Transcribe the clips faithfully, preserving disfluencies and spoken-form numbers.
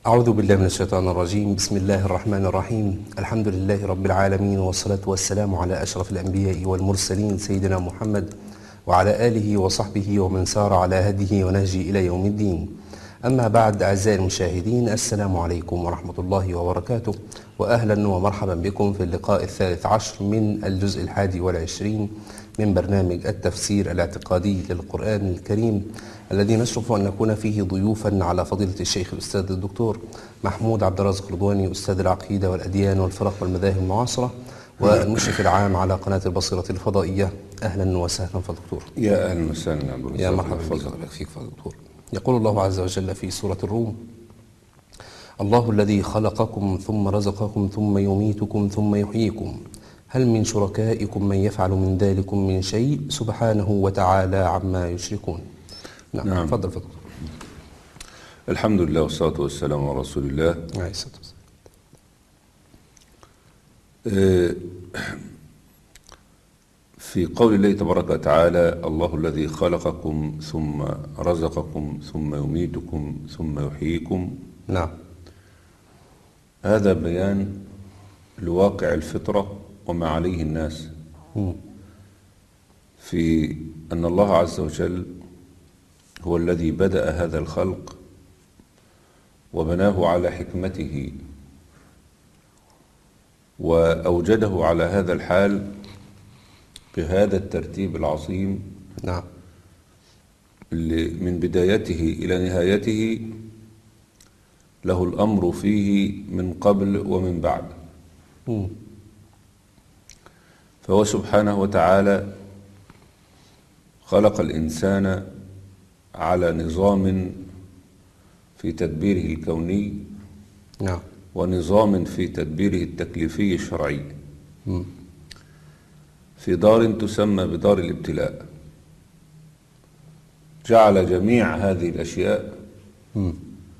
أعوذ بالله من الشيطان الرجيم. بسم الله الرحمن الرحيم. الحمد لله رب العالمين، والصلاة والسلام على أشرف الأنبياء والمرسلين سيدنا محمد وعلى آله وصحبه ومن سار على هديه ونهجه إلى يوم الدين. أما بعد، أعزائي المشاهدين، السلام عليكم ورحمة الله وبركاته، وأهلا ومرحبا بكم في اللقاء الثالث عشر من الجزء الحادي والعشرين من برنامج التفسير الاعتقادي للقرآن الكريم، الذي نشرف أن نكون فيه ضيوفا على فضيلة الشيخ الأستاذ الدكتور محمود عبد الرازق رضواني، أستاذ العقيدة والأديان والفرق والمذاهب المعاصرة، والمشرف العام على قناة البصيرة الفضائية. أهلا وسهلا فالدكتور. يا أهلا وسهلا عبد الرزاق. يا مرحبا بك، الله فيك فالدكتور. يقول الله عز وجل في سورة الروم: الله الذي خلقكم ثم رزقكم ثم يميتكم ثم يحييكم هل من شركائكم من يفعل من ذلكم من شيء سبحانه وتعالى عما يشركون. نعم, نعم. تفضل فضل. الحمد لله والصلاة والسلام على رسول الله عليه الصلاة والسلام. في قول الله تبارك وتعالى: الله الذي خلقكم ثم رزقكم ثم يميتكم ثم يحييكم. نعم. هذا بيان لواقع الفطرة وما عليه الناس، م. في أن الله عز وجل هو الذي بدأ هذا الخلق وبناه على حكمته وأوجده على هذا الحال بهذا الترتيب العظيم. نعم. اللي من بدايته إلى نهايته له الأمر فيه من قبل ومن بعد. م. فهو سبحانه وتعالى خلق الإنسان على نظام في تدبيره الكوني، نعم، ونظام في تدبيره التكليفي الشرعي، م. في دار تسمى بدار الابتلاء. جعل جميع هذه الأشياء م.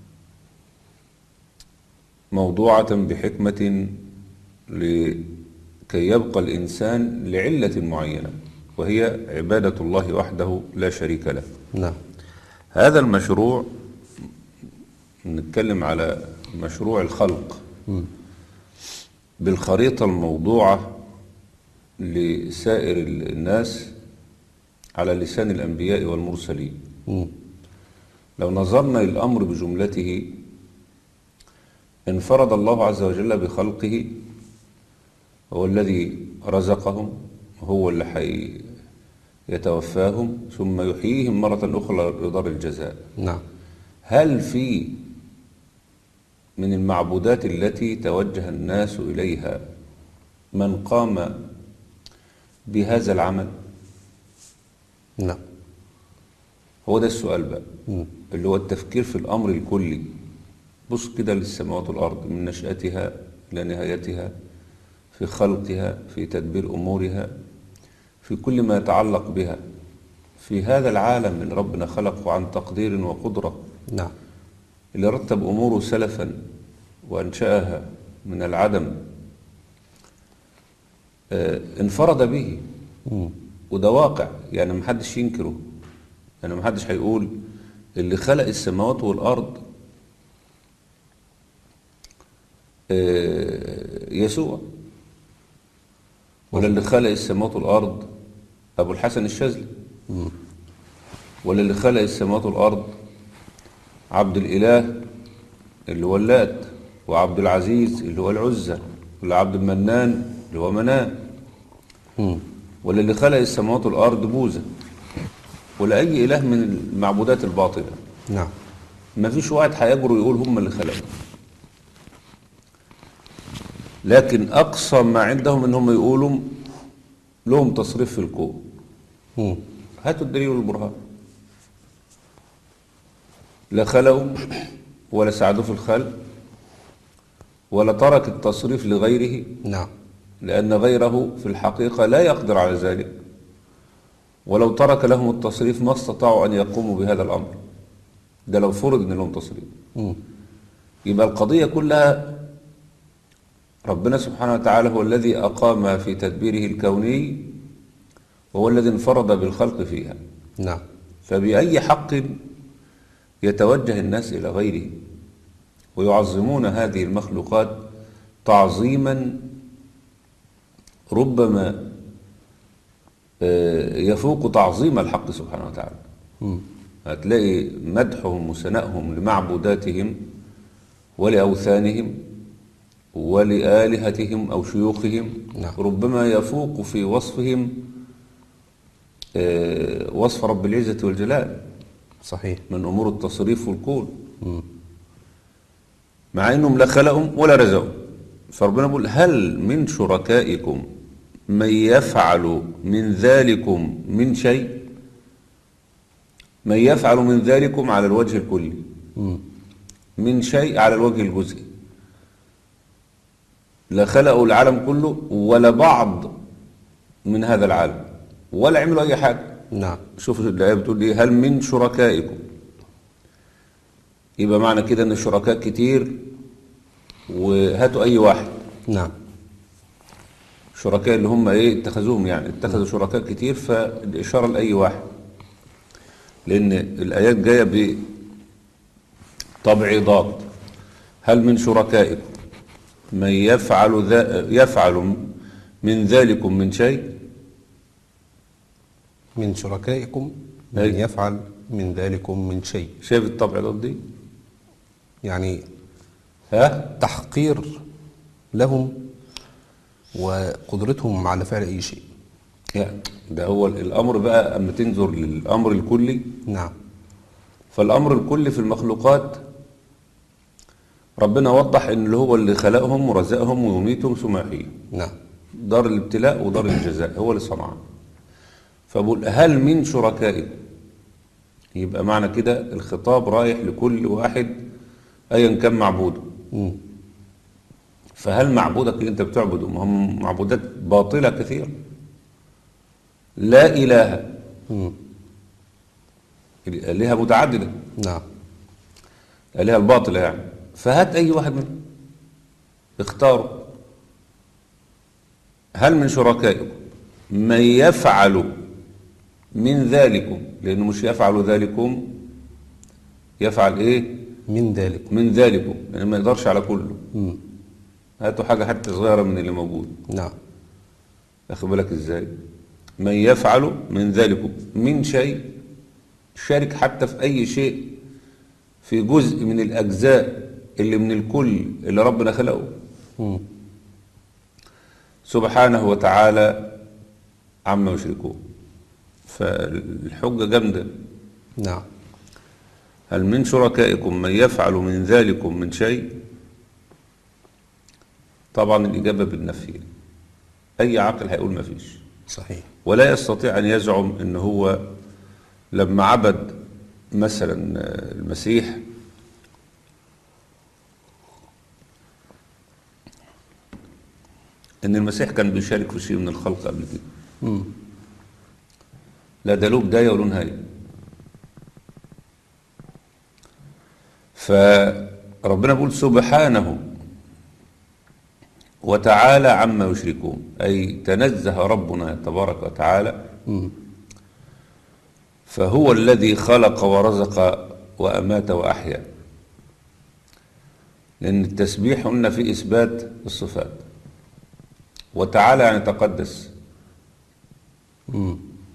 موضوعة بحكمة لكي يبقى الإنسان لعلة معينة، وهي عبادة الله وحده لا شريك له. نعم. هذا المشروع، نتكلم على مشروع الخلق م. بالخريطة الموضوعة لسائر الناس على لسان الأنبياء والمرسلين. م. لو نظرنا للأمر بجملته، انفرد الله عز وجل بخلقه، هو الذي رزقهم، هو اللي حي يتوفاهم ثم يحييهم مرة أخرى لدار الجزاء. نعم. هل في من المعبودات التي توجه الناس إليها من قام بهذا العمل؟ نعم. هو ده السؤال بقى، م. اللي هو التفكير في الأمر الكلي. بص كده للسماوات والأرض من نشأتها إلى نهايتها، في خلقها، في تدبير أمورها، في كل ما يتعلق بها، في هذا العالم اللي ربنا خلقه عن تقدير وقدرة. نعم. اللي رتب أموره سلفا وأنشأها من العدم، آه انفرد به. م. وده واقع، يعني محدش ينكره، يعني محدش هيقول اللي خلق السماوات والأرض آه يسوع، ولا اللي خلق السماوات والأرض أبو الحسن الشاذلي، ولا اللي خلق السماوات والأرض عبد الإله اللي هو اللات، وعبد العزيز اللي هو العزة، ولا عبد المنان اللي هو منان، ولا اللي خلق السماوات والأرض بوذا، ولا أي إله من المعبودات الباطلة. نعم. ما فيش واحد هيجرؤ يقول هم اللي خلقوا، لكن أقصى ما عندهم إنهم يقولوا لهم تصريف في الكون. م. هاتوا الدليل والبرهان. لا خلقوا ولا ساعدوا في الخلق ولا ترك التصريف لغيره. نعم. لأن غيره في الحقيقة لا يقدر على ذلك، ولو ترك لهم التصريف ما استطاعوا أن يقوموا بهذا الأمر. ده لو فرض أن لهم تصريف. م. يبقى القضية كلها ربنا سبحانه وتعالى هو الذي أقام في تدبيره الكوني، وهو الذي انفرد بالخلق فيها. نعم. فبأي حق يتوجه الناس إلى غيره ويعظمون هذه المخلوقات تعظيما ربما يفوق تعظيم الحق سبحانه وتعالى. هتلاقي مدحهم وثنائهم لمعبوداتهم ولأوثانهم ولآلهتهم أو شيوخهم نعم. ربما يفوق في وصفهم وصف رب العزة والجلال. صحيح. من أمور التصريف والكون، مع أنهم لا خلقهم ولا رزقهم. فربنا يقول هل من شركائكم من يفعل من ذلكم من شيء؟ من يفعل من ذلكم على الوجه الكلي، من شيء على الوجه الجزئي. لا خلقوا العالم كله ولا بعض من هذا العالم ولا عملوا أي حاجة. نعم. شوف الآية بتقول إيه؟ هل من شركائكم. يبقى معنى كده ان الشركاء كتير، وهاتوا اي واحد. نعم. شركاء اللي هم ايه اتخذوهم، يعني اتخذوا شركاء كتير، فالاشاره لاي واحد، لان الايات جايه بتبعيضات. هل من شركائكم من يفعل ذا يفعل من ذلكم من شيء؟ من شركائكم من أي. يفعل من ذلكم من شيء. شايف التبعيضات دي؟ يعني ها تحقير لهم وقدرتهم على فعل أي شيء. يعني ده هو الأمر بقى. أما تنظر للأمر الكلي، نعم، فالأمر الكلي في المخلوقات ربنا وضح إن اللي هو اللي خلقهم ورزقهم ويميتهم ثم يحييهم. نعم. دار الابتلاء ودار الجزاء هو اللي صنعها. فبقول هل من شركائكم، يبقى معنى كده الخطاب رايح لكل واحد أيا كان معبوده. مم. فهل معبودك اللي انت بتعبده، ما هم معبودات باطلة كثير، لا إله، مم. الآلهة متعددة، نعم. الآلهة الباطلة يعني. فهات أي واحد منهم اختاروا. هل من شركائكم من يفعل من ذلكم، لأنه مش يفعل ذلكم، يفعل إيه من ذلك. من ذلكم، لأنه ما يقدرش على كله. مم. هاتوا حاجة حتى صغيرة من اللي موجود. نعم. أخذ بالك إزاي؟ من يفعل من ذلكم من شيء، شارك حتى في أي شيء في جزء من الأجزاء اللي من الكل اللي ربنا خلقه. مم. سبحانه وتعالى عما يشركون. فالحجة جامدة. نعم. هل من شركائكم من يفعل من ذلكم من شيء؟ طبعا الإجابة بالنفي. أي عاقل هيقول ما فيش. صحيح. ولا يستطيع أن يزعم أن هو لما عبد مثلا المسيح أن المسيح كان بيشارك في شيء من الخلق قبل كده. مم. لا ده له بداية وله نهاية. فربنا بيقول سبحانه وتعالى عما يشركون، أي تنزه ربنا تبارك وتعالى. مم. فهو الذي خلق ورزق وأمات وأحيا. لأن التسبيح قلنا في إثبات الصفات، وتعالى يعني تقدس مم.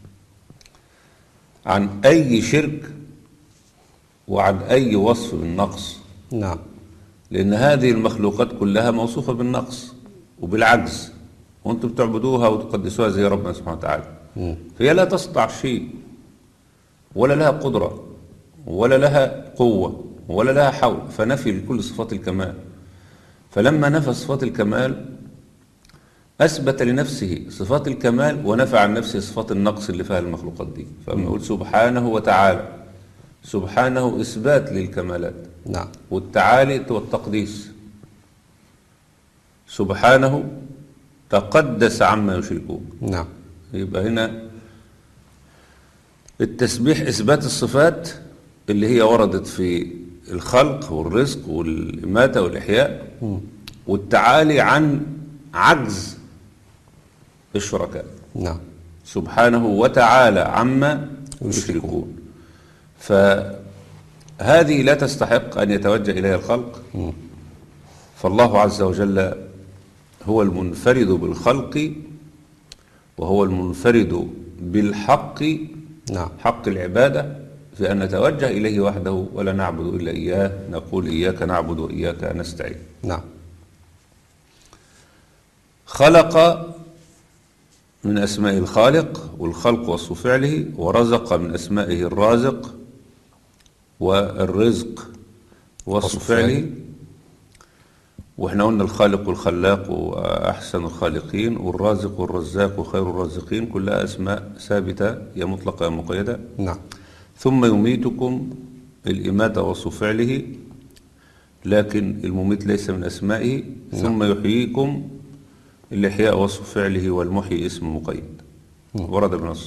عن أي شرك وعن أي وصف بالنقص. نعم. لأن هذه المخلوقات كلها موصوفة بالنقص وبالعجز، وأنتم بتعبدوها وتقدسوها زي ربنا سبحانه وتعالى. مم. فهي لا تستطيع شيء، ولا لها قدرة، ولا لها قوة، ولا لها حول، فنفي لكل صفات الكمال. فلما نفى صفات الكمال أثبت لنفسه صفات الكمال ونفى عن نفسه صفات النقص اللي فيها المخلوقات دي. فلما يقول سبحانه وتعالى، سبحانه إثبات للكمالات، نعم. والتعالي والتقديس. سبحانه تقدس عما يشركون. نعم. يبقى هنا التسبيح إثبات الصفات اللي هي وردت في الخلق والرزق والإماتة والإحياء، مم. والتعالي عن عجز الشركاء. نعم. سبحانه وتعالى عما يشركون. يشركون. هذه لا تستحق أن يتوجه إليها الخلق. فالله عز وجل هو المنفرد بالخلق، وهو المنفرد بالحق، نعم. حق العبادة، في أن نتوجه إليه وحده ولا نعبد إلا إياه، نقول إياك نعبد وإياك نستعين. نعم. خلق من أسماء الخالق، والخلق وصف فعله، ورزق من أسمائه الرازق، والرزق وصف فعله. واحنا قلنا الخالق والخلاق وأحسن الخالقين، والرازق والرزاق وخير الرازقين، كلها أسماء ثابتة، يا مطلقة يا مقيدة. نعم. ثم يميتكم، الإماتة وصف فعله، لكن المميت ليس من أسمائه. نعم. ثم يحييكم، الإحياء وصف فعله، والمحيي اسم مقيد ورد بنص.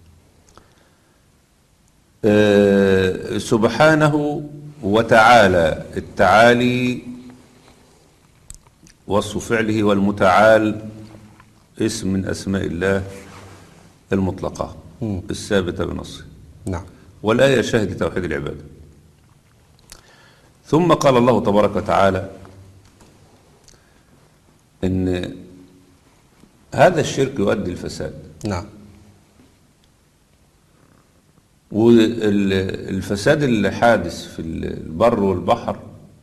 أه سبحانه وتعالى، التعالي وصف فعله، والمتعال اسم من أسماء الله المطلقة الثابتة بنصه. نعم. والآية شاهد توحيد العبادة. ثم قال الله تبارك وتعالى إن هذا الشرك يؤدي الفساد. نعم. والفساد الحادث في البر والبحر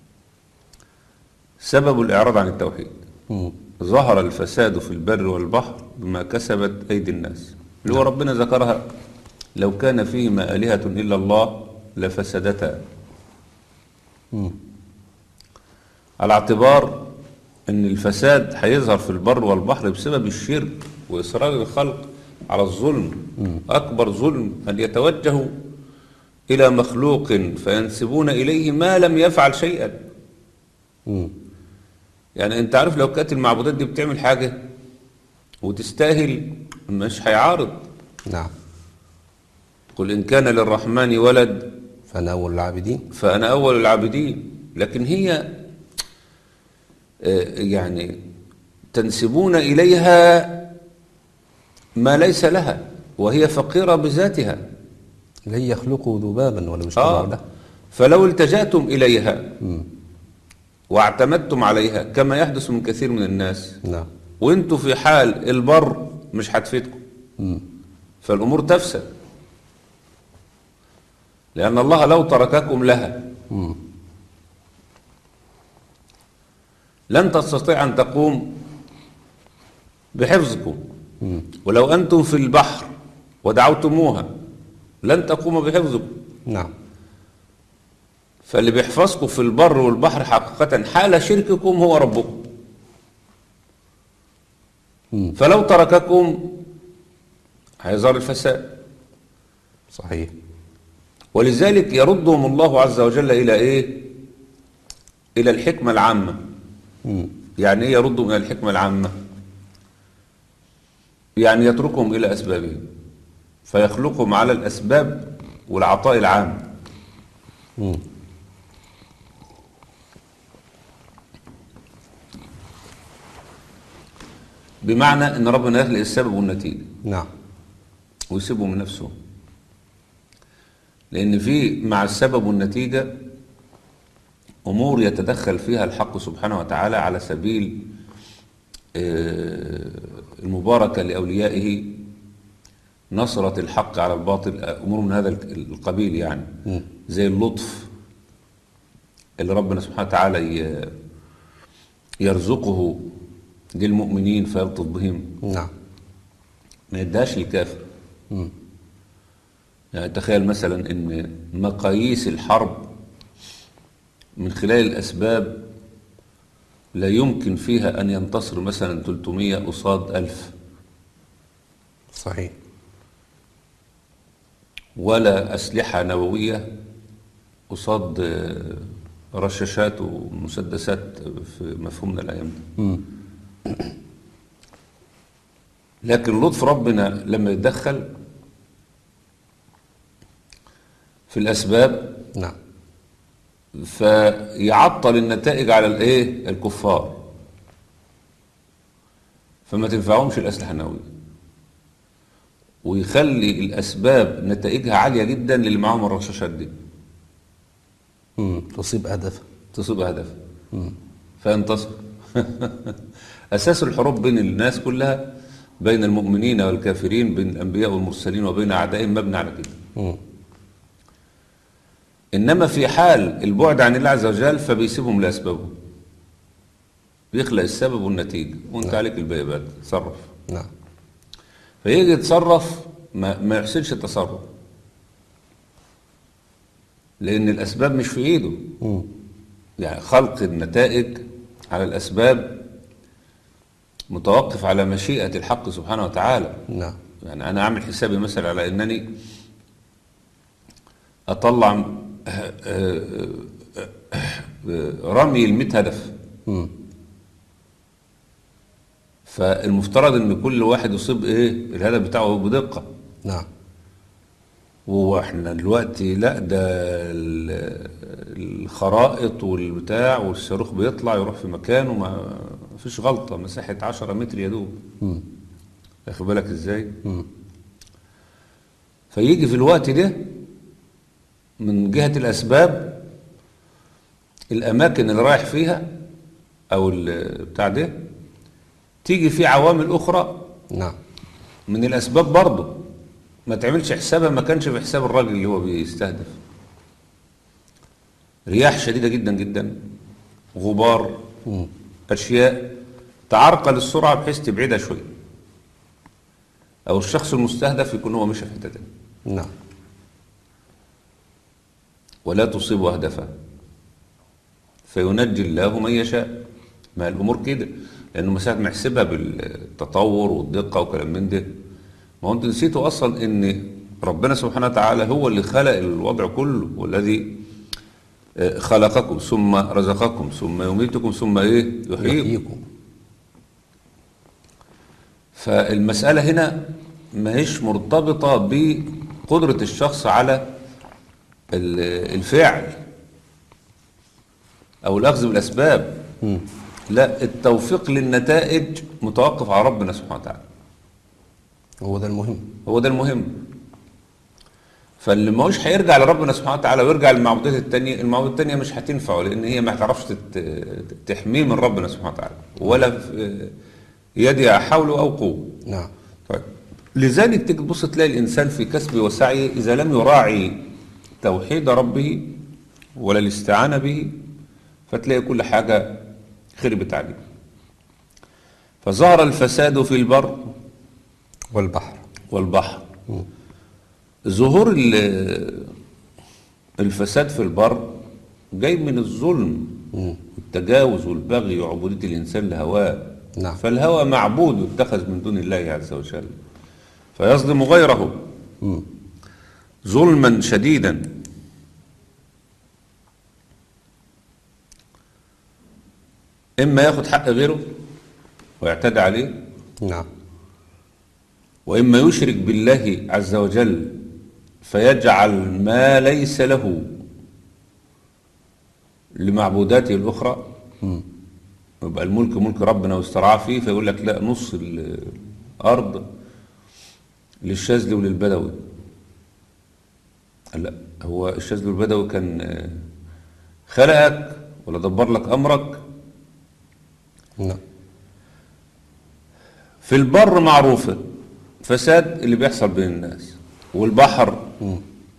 سبب الإعراض عن التوحيد. مم. ظهر الفساد في البر والبحر بما كسبت أيدي الناس، اللي هو ربنا ذكرها: لو كان فيهما آلهة إلا الله لفسدتا. على اعتبار أن الفساد هيظهر في البر والبحر بسبب الشرك وإصرار الخلق على الظلم. مم. أكبر ظلم أن يتوجهوا إلى مخلوق فينسبون إليه ما لم يفعل شيئا. مم. يعني أنت عارف لو كانت المعبودات دي بتعمل حاجة وتستاهل مش هيعارض. نعم. قل إن كان للرحمن ولد فأنا أول العابدين فأنا أول العابدين. لكن هي يعني تنسبون إليها ما ليس لها، وهي فقيرة بذاتها. لن يخلقوا ذبابا ولا مش آه. له. فلو التجأتم إليها مم. واعتمدتم عليها كما يحدث من كثير من الناس، نعم. وانتوا في حال البر مش هتفيدكم، فالأمور تفسد. لأن الله لو ترككم لها مم. لن تستطيع أن تقوم بحفظكم. مم. ولو أنتم في البحر ودعوتموها لن تقوم بحفظكم. نعم. فاللي بيحفظكم في البر والبحر حقيقة حال شرككم هو ربكم. مم. فلو ترككم هيظهر الفساد. صحيح. ولذلك يردهم الله عز وجل إلى إيه؟ إلى الحكمة العامة. مم. يعني إيه يردهم إلى الحكمة العامة؟ يعني يتركهم إلى أسبابهم فيخلقهم على الأسباب والعطاء العام. مم. بمعنى أن ربنا يخلق السبب والنتيجة. نعم. ويسيبه من نفسه، لأن في مع السبب والنتيجة أمور يتدخل فيها الحق سبحانه وتعالى على سبيل المباركة لأوليائه، نصرة الحق على الباطل، أمور من هذا القبيل يعني. م. زي اللطف اللي ربنا سبحانه وتعالى يرزقه للمؤمنين فيلطف بهم. نعم. ما يدهاش للكافر. م. يعني تخيل مثلا ان مقاييس الحرب من خلال الأسباب لا يمكن فيها أن ينتصر مثلا ثلاثمية قصاد ألف. صحيح. ولا أسلحة نووية قصاد رشاشات ومسدسات في مفهومنا الأيام دي. لكن لطف ربنا لما يتدخل في الأسباب، نعم، فيعطل النتائج على الايه الكفار، فما تنفعهمش الأسلحة النووية، ويخلي الأسباب نتائجها عالية جدا للي معاهم الرشاشات دي. مم. تصيب هدف. تصيب هدف فينتصر. أساس الحروب بين الناس كلها، بين المؤمنين والكافرين، بين الأنبياء والمرسلين وبين أعدائهم، مبني على كده. مم. إنما في حال البعد عن الله عز وجل فبيسيبهم لأسبابهم، بيخلق السبب والنتيجة وانت نعم. عليك الباقي بقى تصرف. نعم. فيجي يتصرف ما, ما يحسنش التصرف، لأن الأسباب مش في إيده. مم. يعني خلق النتائج على الأسباب متوقف على مشيئة الحق سبحانه وتعالى. نعم. يعني أنا أعمل حسابي مثلا على أنني أطلع رمي المئة هدف. مم. فالمفترض أن كل واحد يصيب إيه الهدف بتاعه بدقة. نعم. واحنا دلوقتي لا، ده الخرائط والبتاع والصاروخ بيطلع يروح في مكان وما فيش غلطة، مساحة عشرة متر يدوب. واخد بالك ازاي؟ مم. فيجي في الوقت ده من جهة الأسباب الأماكن اللي رايح فيها أو بتاع ده تيجي في عوامل أخرى. نعم. من الأسباب برضه ما تعملش حسابها، ما كانش في حساب الراجل اللي هو بيستهدف. رياح شديدة جدا جدا، غبار، مم. أشياء تعرقل السرعة بحيث تبعدها شوية، أو الشخص المستهدف يكون هو مشى في حتة تانية. نعم. ولا تصيب هدفا فينجي الله من يشاء. ما الأمور كده، لأنه مساعد ما يحسبها بالتطور والدقة وكلام من ده. ما هو أنت نسيتوا أصلا إن ربنا سبحانه وتعالى هو اللي خلق الوضع كله، والذي خلقكم ثم رزقكم ثم يميتكم ثم إيه يحييكم. فالمسألة هنا ما هيش مرتبطة بقدرة الشخص على الفعل أو الأخذ بالأسباب. مم. لا، التوفيق للنتائج متوقف على ربنا سبحانه وتعالى. هو ده المهم. هو ده المهم. فاللي ما هوش هيرجع لربنا سبحانه وتعالى ويرجع للمعبودات التانية، المعبودات التانية مش هتنفعه، لأن هي ما تعرفش تحميه من ربنا سبحانه وتعالى، ولا في يدها حول أو قوة. نعم. طيب، لذلك تيجي تبص تلاقي الإنسان في كسبه وسعيه إذا لم يراعي توحيد ربه ولا الاستعانة به، فتلاقي كل حاجة خربت عليه. فظهر الفساد في البر والبحر. والبحر. ظهور الفساد في البر جاي من الظلم والتجاوز والبغي وعبودية الإنسان لهواه. نعم. فالهوى معبود يتخذ من دون الله عز وجل، فيظلم غيره مم. ظلما شديدا. إما ياخد حق غيره ويعتدي عليه، نعم. وإما يشرك بالله عز وجل فيجعل ما ليس له لمعبوداته الأخرى. مم. يبقى الملك ملك ربنا واسترعاه فيه، فيقول لك لا، نص الأرض للشاذلي وللبدوي. لا، هو الشاذلي والبدوي كان خلقك ولا دبر لك أمرك؟ نعم. في البر معروفة فساد اللي بيحصل بين الناس، والبحر مم.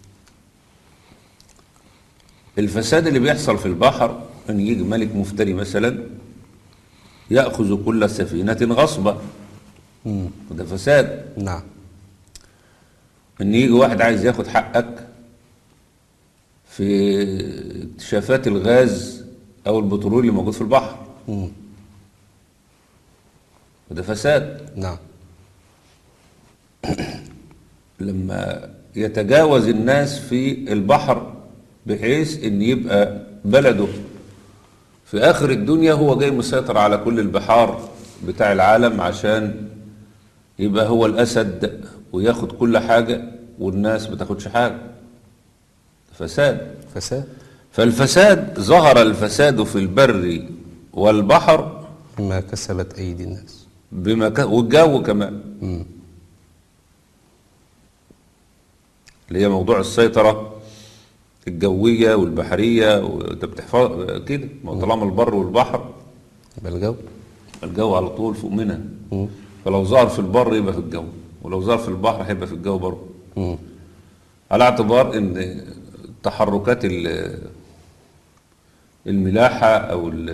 الفساد اللي بيحصل في البحر أن يجي ملك مفتري مثلا يأخذ كل سفينة غصبا، مم. وده فساد. نعم. أن يجي واحد عايز ياخد حقك في اكتشافات الغاز أو البترول اللي موجود في البحر، مم. وده فساد. نعم. لما يتجاوز الناس في البحر بحيث ان يبقى بلده في اخر الدنيا هو جاي مسيطر على كل البحار بتاع العالم عشان يبقى هو الاسد وياخد كل حاجة والناس ما تاخدش حاجة، فساد. فساد. فالفساد ظهر الفساد في البر والبحر بما كسبت أيدي الناس. بما ك... والجو كمان. مم. اللي هي موضوع السيطرة الجوية والبحرية، وانت بتحفظ كده، ما هو طالما البر والبحر يبقى الجو. الجو على طول فوق منها. مم. فلو ظهر في البر يبقى في الجو، ولو ظهر في البحر هيبقى في الجو برضه. مم. على اعتبار ان تحركات ال- الملاحة او ال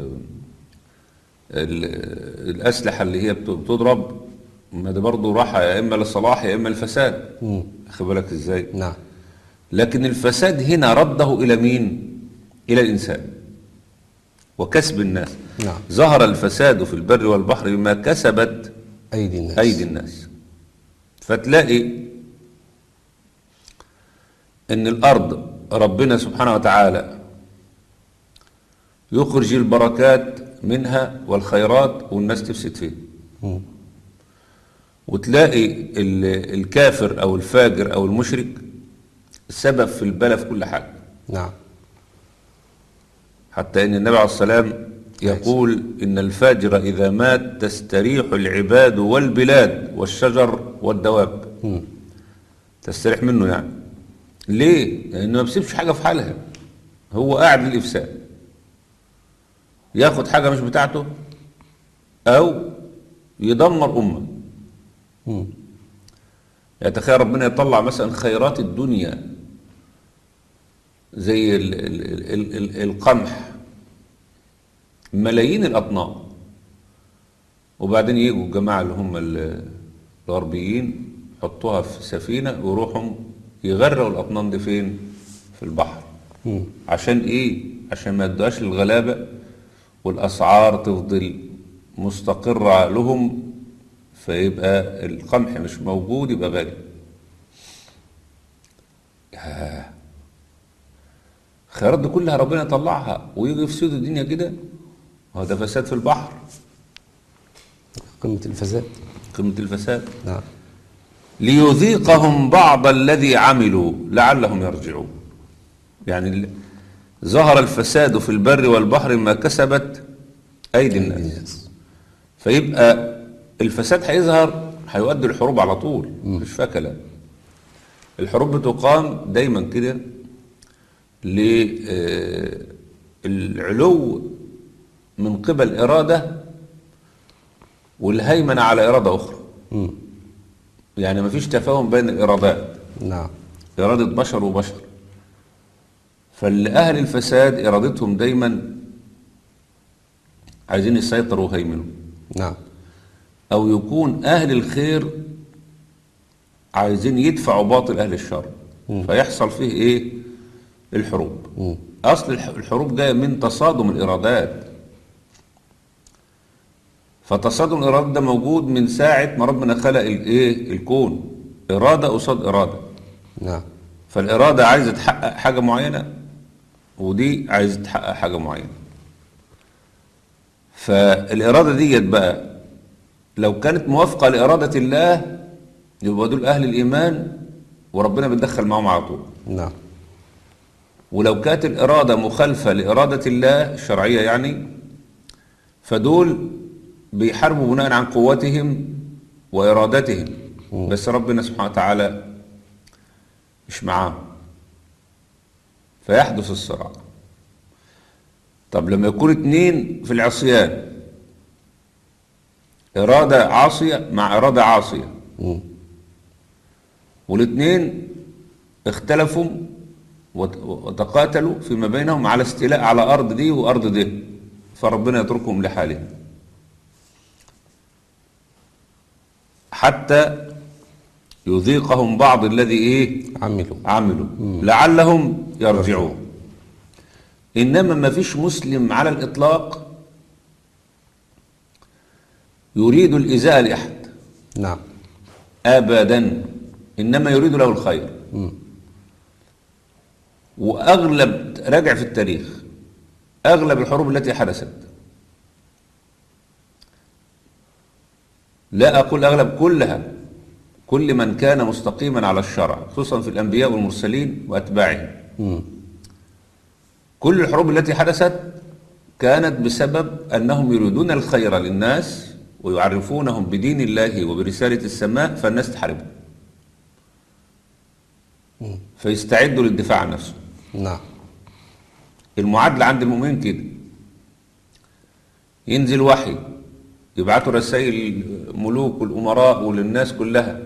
ال الاسلحة اللي هي بت- بتضرب، ما ده برضه راحة يا اما للصلاح يا اما الفساد. مم. خد بالك ازاي؟ نعم. لكن الفساد هنا رده الى مين؟ الى الانسان وكسب الناس. نعم. ظهر الفساد في البر والبحر بما كسبت أيدي الناس. أيدي الناس. فتلاقي إن الأرض ربنا سبحانه وتعالى يخرج البركات منها والخيرات والناس تفسد فيه. مم. وتلاقي ال- الكافر أو الفاجر أو المشرك سبب في البلاء في كل حاجة. نعم. حتى إن النبي عليه السلام يقول إن الفاجر إذا مات تستريح العباد والبلاد والشجر والدواب. مم. تستريح منه يعني. ليه؟ لأنه ما بيسيبش حاجة في حالها، هو قاعد للإفساد، ياخد حاجة مش بتاعته أو يدمر أمة. مم. يعني تخيل ربنا يطلع مثلا خيرات الدنيا زي ال ال ال ال القمح، ملايين الأطنان، وبعدين يجوا الجماعة اللي هم ال- الغربيين يحطوها في سفينة ويروحوا يغرقوا الأطنان دي فين؟ في البحر. مم. عشان إيه؟ عشان ما يدوهاش للغلابة والأسعار تفضل مستقرة لهم، فيبقى القمح مش موجود يبقى غالي. ياه. الخيرات دي كلها ربنا يطلعها ويجي يفسد الدنيا كده، هو ده فساد في البحر، قمة الفساد. قمة الفساد. نعم. ليذيقهم بعض الذي عملوا لعلهم يرجعون. يعني ال- ظهر الفساد في البر والبحر ما كسبت أيدي أيدي الناس. الناس. فيبقى الفساد هيظهر، هيؤدي الحروب على طول، مش فيها كلام. الحروب بتقام دايما كده للعلو من قبل إرادة والهيمنة على إرادة أخرى. مم. يعني مفيش تفاهم بين الإرادات، نعم. إرادة بشر وبشر. فالأهل الفساد إرادتهم دايما عايزين يسيطروا ويهيمنوا، نعم. أو يكون أهل الخير عايزين يدفعوا باطل أهل الشر. فيحصل فيه إيه؟ الحروب. مم. أصل الح- الحروب جاية من تصادم الإرادات. فتصادم الإرادات ده موجود من ساعة ما ربنا خلق الإيه؟ الكون. إرادة قصاد إرادة. نعم. فالإرادة عايزة تحقق حاجة معينة، ودي عايزة تحقق حاجة معينة. فالإرادة ديت بقى لو كانت موافقة لإرادة الله يبقى دول أهل الإيمان وربنا بيتدخل معهم على طول. نعم. ولو كانت الإرادة مخالفة لإرادة الله الشرعية يعني، فدول بيحاربوا بناء عن قوتهم وإرادتهم، بس ربنا سبحانه وتعالى مش معاهم، فيحدث الصراع. طب لما يكون اتنين في العصيان، إرادة عاصية مع إرادة عاصية، مم. والاتنين اختلفوا وت- وتقاتلوا فيما بينهم على استيلاء على أرض دي وأرض دي، فربنا يتركهم لحالهم حتى يذيقهم بعض الذي إيه عملوا. عملوا لعلهم يرجعون. إنما ما فيش مسلم على الإطلاق يريد الإزاء لأحد نعم. أبدا، إنما يريد له الخير. مم. وأغلب راجع في التاريخ أغلب الحروب التي حدثت، لا أقول أغلب، كلها، كل من كان مستقيما على الشرع خصوصا في الأنبياء والمرسلين وأتباعهم، مم. كل الحروب التي حدثت كانت بسبب أنهم يريدون الخير للناس ويعرفونهم بدين الله وبرسالة السماء، فالناس تحاربهم فيستعدوا للدفاع عن نفسهم. نعم. المعادلة عند المؤمنين كده، ينزل وحي، يبعثوا رسائل ملوك والأمراء وللناس كلها،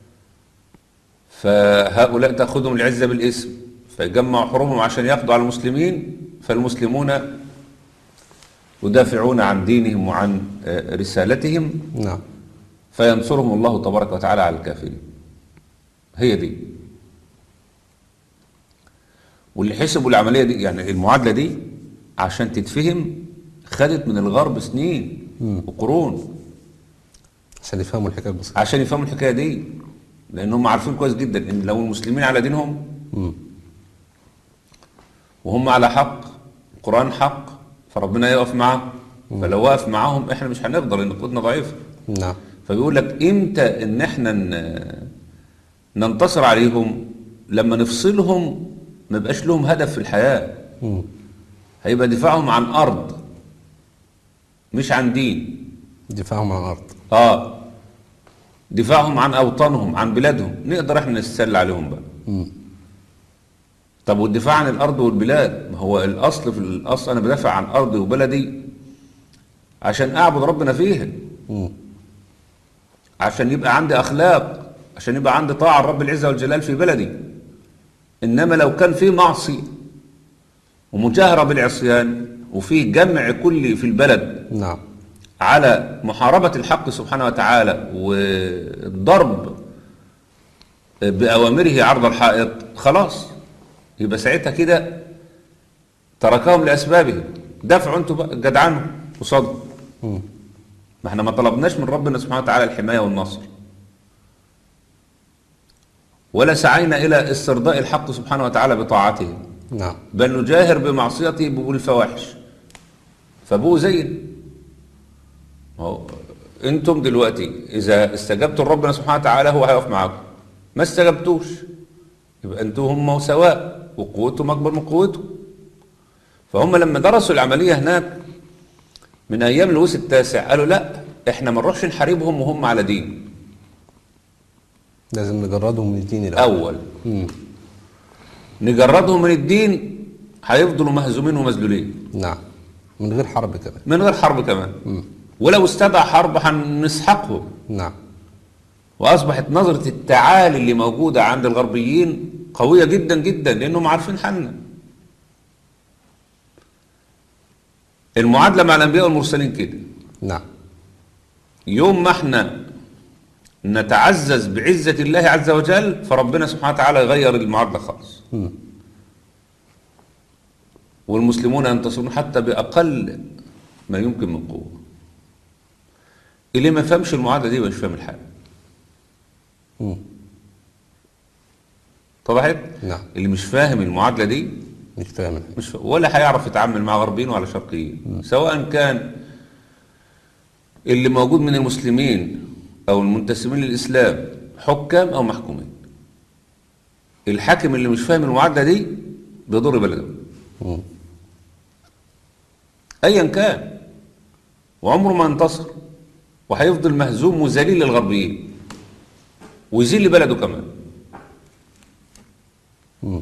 فهؤلاء تأخذهم العزة بالاسم، فيجمعوا حروبهم عشان يقضوا على المسلمين، فالمسلمون يدافعون عن دينهم وعن رسالتهم. نعم. فينصرهم الله تبارك وتعالى على الكافرين. هي دي. واللي حسبوا العملية دي، يعني المعادلة دي عشان تتفهم خدت من الغرب سنين مم. وقرون عشان يفهموا الحكاية البسيطة. عشان يفهموا الحكاية دي، لأنهم عارفين كويس جدا إن لو المسلمين على دينهم مم. وهم على حق، القرآن حق، فربنا يقف معهم. فلو وقف معاهم احنا مش هنقدر، لأن قوتنا ضعيفة. نعم. فبيقول لك امتى ان احنا ننتصر عليهم؟ لما نفصلهم، ما يبقاش لهم هدف في الحياة. مم. هيبقى دفاعهم عن أرض مش عن دين. دفاعهم عن الأرض. اه دفاعهم عن أوطانهم، عن بلادهم، نقدر احنا نستسل عليهم بقى. مم. طب والدفاع عن الأرض والبلاد، ما هو الأصل في الأصل أنا بدافع عن أرضي وبلدي عشان أعبد ربنا فيها. مم. عشان يبقى عندي أخلاق، عشان يبقى عندي طاعة لرب العزة والجلال في بلدي. إنما لو كان في معصية ومجاهرة بالعصيان وفي جمع كلي في البلد نعم. على محاربة الحق سبحانه وتعالى والضرب بأوامره عرض الحائط، خلاص يبقى ساعتها كده تركهم لأسبابهم. دافعوا انتوا بقى جدعانهم قصادهم. مم. ما احنا ما طلبناش من ربنا سبحانه وتعالى الحماية والنصر، ولا سعينا إلى استرضاء الحق سبحانه وتعالى بطاعته، نعم. بل نجاهر بمعصيته بالفواحش. فبقوا زين. انتم دلوقتي اذا استجبتوا لربنا سبحانه وتعالى هو هيقف معاكم، ما استجبتوش يبقى انتم هم سواء، وقوتهم اكبر من قوتهم. فهم لما درسوا العملية هناك من ايام لويس التاسع قالوا لا، احنا ما نروحش نحاربهم وهم على دين، لازم نجردهم من الدين الأول. اول مم. نجردهم نجردهم من الدين هيفضلوا مهزومين ومذلولين. نعم. من غير حرب كمان. من غير حرب كمان. مم. ولو استدعى حرب هنسحقهم. نعم. وأصبحت نظرة التعالي اللي موجودة عند الغربيين قوية جدا جدا، لأنهم عارفين حالنا. المعادلة مع الأنبياء والمرسلين كده. نعم. يوم ما احنا نتعزز بعزة الله عز وجل، فربنا سبحانه وتعالى يغير المعادلة خالص. مم. والمسلمون ينتصرون حتى بأقل ما يمكن من قوة. اللي ما فهمش المعادلة دي مش فاهم الحاجة. مم. طبعا نعم. اللي مش فاهم المعادلة دي مش فاهم. مش فاهم ولا هيعرف يتعامل مع غربيين ولا شرقيين، سواء كان اللي موجود من المسلمين أو المنتسبين للإسلام حكام أو محكومين. الحاكم اللي مش فاهم المعادلة دي بيضر بلده. مم. أيا كان، وعمره ما انتصر، وهيفضل مهزوم وذليل للغربيين، ويذل بلده كمان. مم.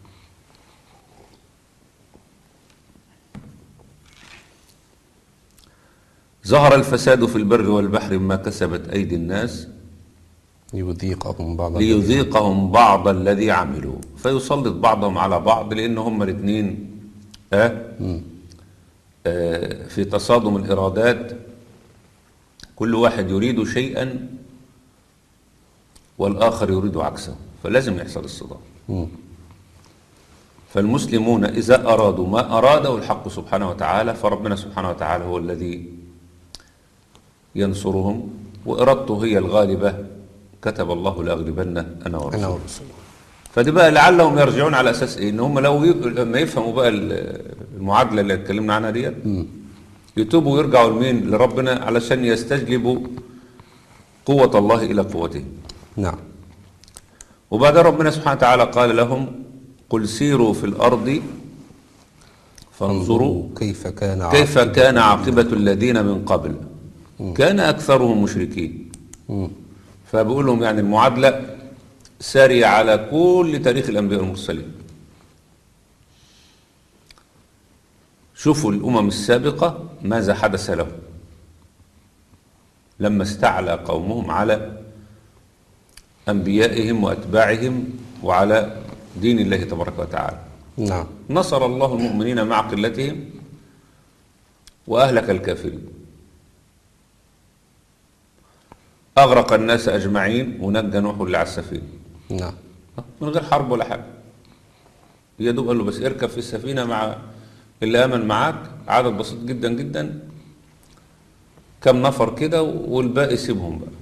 ظهر الفساد في البر والبحر بما كسبت أيدي الناس يذيقهم بعض ليذيقهم بعض الذي عملوا، فيسلط بعضهم على بعض، لأن هم الاثنين آه آه في تصادم الإرادات، كل واحد يريد شيئا والآخر يريد عكسه، فلازم يحصل الصدام. مم. فالمسلمون إذا أرادوا ما أراده الحق سبحانه وتعالى، فربنا سبحانه وتعالى هو الذي ينصرهم، وإرادته هي الغالبة. كتب الله لأغلبن أنا ورسولي. أنا ورسولي. فدي بقى لعلهم يرجعون على أساس إيه؟ إن هم لو ي... لما يفهموا بقى المعادلة اللي اتكلمنا عنها ديت، يتوبوا ويرجعوا لمين؟ لربنا، علشان يستجلبوا قوة الله إلى قوته. نعم. وبعد ربنا سبحانه وتعالى قال لهم: قل سيروا في الأرض فانظروا كيف كان كيف عاقبة كان عاقبة الذين من قبل كان أكثرهم مشركين. مم. فبقول لهم يعني المعادلة سارية على كل تاريخ الأنبياء والمرسلين. شوفوا الأمم السابقة ماذا حدث لهم لما استعلى قومهم على أنبيائهم وأتباعهم وعلى دين الله تبارك وتعالى. نعم. نصر الله المؤمنين مع قلتهم وأهلك الكافرين، أغرق الناس أجمعين ونجى نوح اللي على السفينة. نعم. من غير حرب ولا حاجة، يا دوب قال له بس اركب في السفينة مع اللي آمن معاك، عدد بسيط جدا جدا، كم نفر كده، والباقي سيبهم بقى.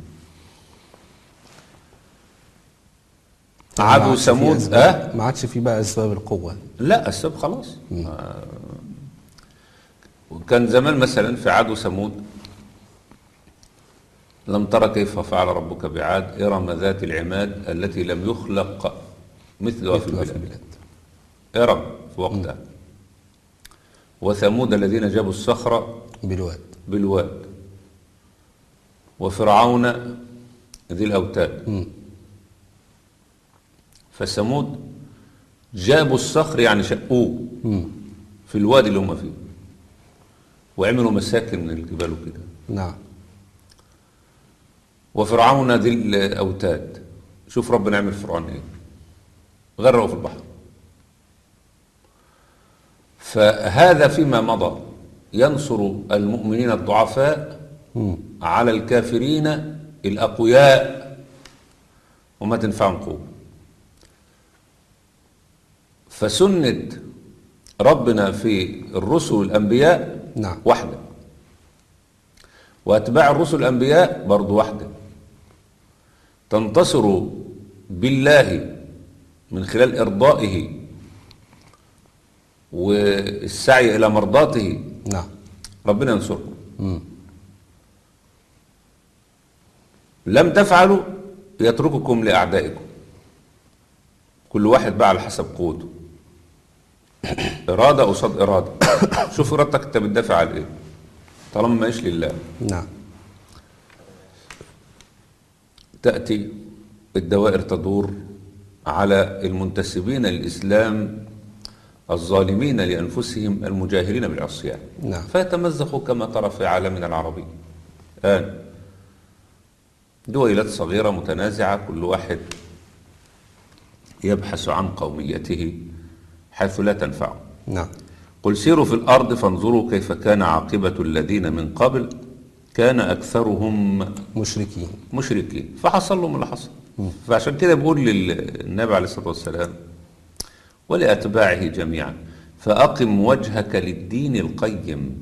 عدو ثمود اه ما عادش في بقى اسباب القوه. لا السبب خلاص. آه كان زمان مثلا في عدو ثمود، لم ترى كيف فعل ربك بعاد إرم ذات العماد التي لم يخلق مثلها في البلاد. إرم في وقتها. وثمود الذين جابوا الصخرة بالواد بالواد وفرعون ذي الأوتاد. م. فثمود جابوا الصخر يعني شقوه م. في الوادي اللي هم فيه وعملوا مساكن من الجبال وكده. نعم. وفرعون ذي الأوتاد، شوف ربنا يعمل فرعون ايه، غرقوا في البحر. فهذا فيما مضى ينصر المؤمنين الضعفاء م. على الكافرين الأقوياء وما تنفعهم قوة. فسنة ربنا في الرسل والأنبياء نعم. واحدة، وأتباع الرسل الأنبياء برضو واحدة. تنتصر بالله من خلال إرضائه والسعي إلى مرضاته. نعم. ربنا ينصركم. م. لم تفعلوا يترككم لأعدائكم، كل واحد بقى على حسب قوته، إرادة قصاد إرادة. شوف إرادتك أنت بتدافع على إيه طالما ماشي لله. نعم. تأتي الدوائر تدور على المنتسبين للإسلام الظالمين لأنفسهم المجاهرين بالعصيان. نعم. فيتمزقوا كما ترى في عالمنا العربي الآن، دويلات صغيرة متنازعة، كل واحد يبحث عن قوميته حيث لا تنفعه. نعم. قل سيروا في الأرض فانظروا كيف كان عاقبة الذين من قبل كان أكثرهم مشركين مشركين فحصل لهم اللي حصل. فعشان كده بقول للنبي عليه الصلاة والسلام ولأتباعه جميعا فأقم وجهك للدين القيم.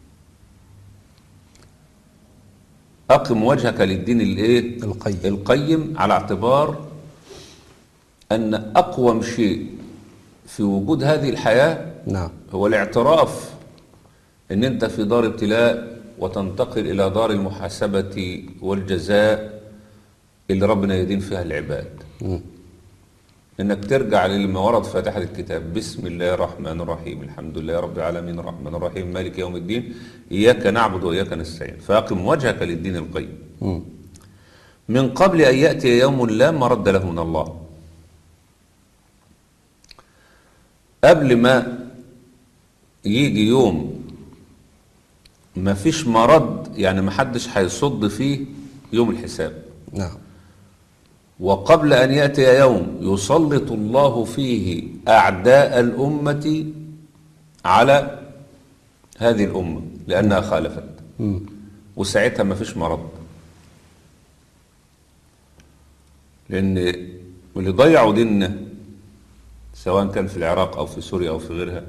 أقم وجهك للدين الايه القيم القيم على اعتبار أن أقوم شيء في وجود هذه الحياة نعم هو الاعتراف أن أنت في دار ابتلاء وتنتقل إلى دار المحاسبة والجزاء اللي ربنا يدين فيها العباد. م. انك ترجع لما ورد في فاتحة الكتاب بسم الله الرحمن الرحيم الحمد لله رب العالمين الرحمن الرحيم مالك يوم الدين إياك نعبد وإياك نستعين فأقم وجهك للدين القيم م. من قبل أن يأتي يوم لا مرد له من الله. قبل ما يجي يوم ما فيش مرد، يعني ما حدش هيصد فيه يوم الحساب. نعم. وقبل أن يأتي يوم يسلط الله فيه أعداء الأمة على هذه الأمة لأنها خالفت، م. وساعتها ما فيش مرض، لأن اللي ضيعوا ديننا سواء كان في العراق أو في سوريا أو في غيرها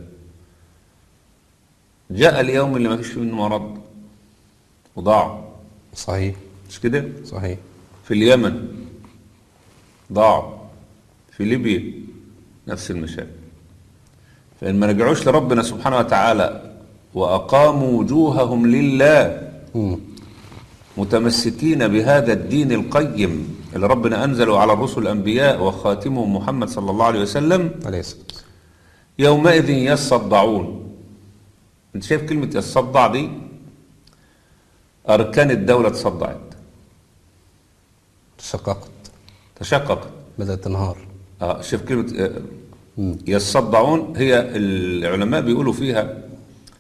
جاء اليوم اللي ما فيش منه مرض وضاعوا. صحيح. مش كده؟ صحيح. في اليمن ضاعوا، في ليبيا نفس المشاكل. فإن ما رجعوش لربنا سبحانه وتعالى وأقاموا وجوههم لله م. متمسكين بهذا الدين القيم اللي ربنا أنزله على الرسل الأنبياء وخاتمهم محمد صلى الله عليه وسلم عليه الصلاة والسلام يومئذ يصدعون. انت شايف كلمة يصدع دي؟ أركان الدولة تصدعت، تشققت، تشققت، بدأت تنهار. آه شوف كلمة آه يصدعون، هي العلماء بيقولوا فيها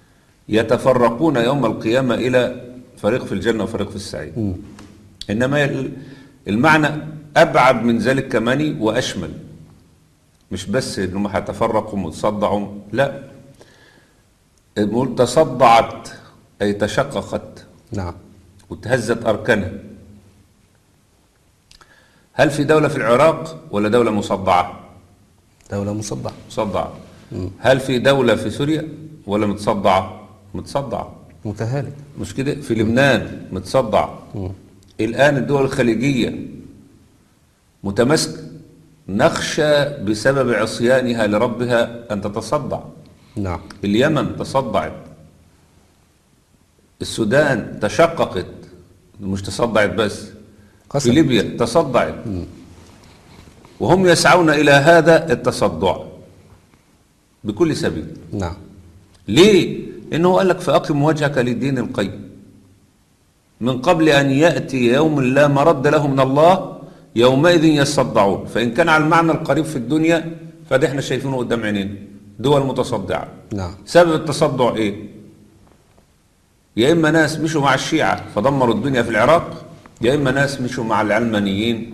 يتفرقون يوم القيامة إلى فريق في الجنة وفريق في السعير. مم. إنما المعنى أبعد من ذلك كمان وأشمل، مش بس إنهم هيتفرقوا وتصدعوا، لا، نقول تصدعت أي تشققت نعم. وتهزت أركانها. هل في دولة في العراق ولا دولة مصدعة؟ دولة مصدعة. مصدعة. هل في دولة في سوريا ولا متصدعة؟ متصدعة. متهالك. مش كده؟ في لبنان متصدعة. الآن الدول الخليجية متماسكة، نخشى بسبب عصيانها لربها أن تتصدع. نعم. اليمن تصدعت، السودان تشققت، مش تصدعت بس، قسم. في ليبيا تصدعت. وهم يسعون إلى هذا التصدع بكل سبيل. نعم. ليه؟ إنه قال لك فأقم وجهك للدين القيم من قبل أن يأتي يوم لا مرد له من الله يومئذ يصدعون. فإن كان على المعنى القريب في الدنيا فده احنا شايفينه قدام عينينا، دول متصدعة. نعم. سبب التصدع إيه؟ يا إما ناس مشوا مع الشيعة فدمروا الدنيا في العراق، يا إما ناس مشوا مع العلمانيين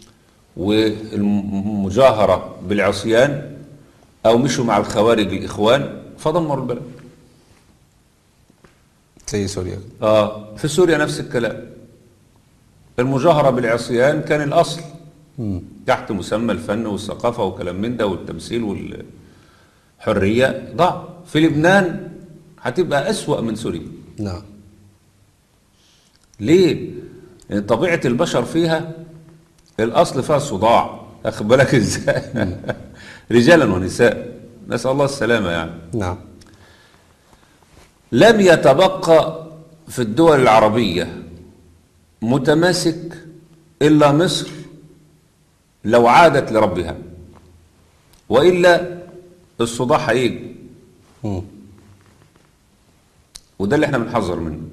والمجاهرة بالعصيان، أو مشوا مع الخوارج الإخوان فدمروا البلد. زي سوريا. آه في سوريا نفس الكلام، المجاهرة بالعصيان كان الأصل. مم. تحت مسمى الفن والثقافة وكلام من ده والتمثيل والحرية ضاع. في لبنان هتبقى أسوأ من سوريا. نعم. ليه؟ يعني طبيعة البشر فيها الأصل فيها صداع، أخد بالك إزاي؟ رجالا ونساء، نسأل الله السلامة يعني. نعم. لم يتبقى في الدول العربية متماسك إلا مصر لو عادت لربها، وإلا الصداع هيجي. مم. وده اللي احنا بنحذر منه،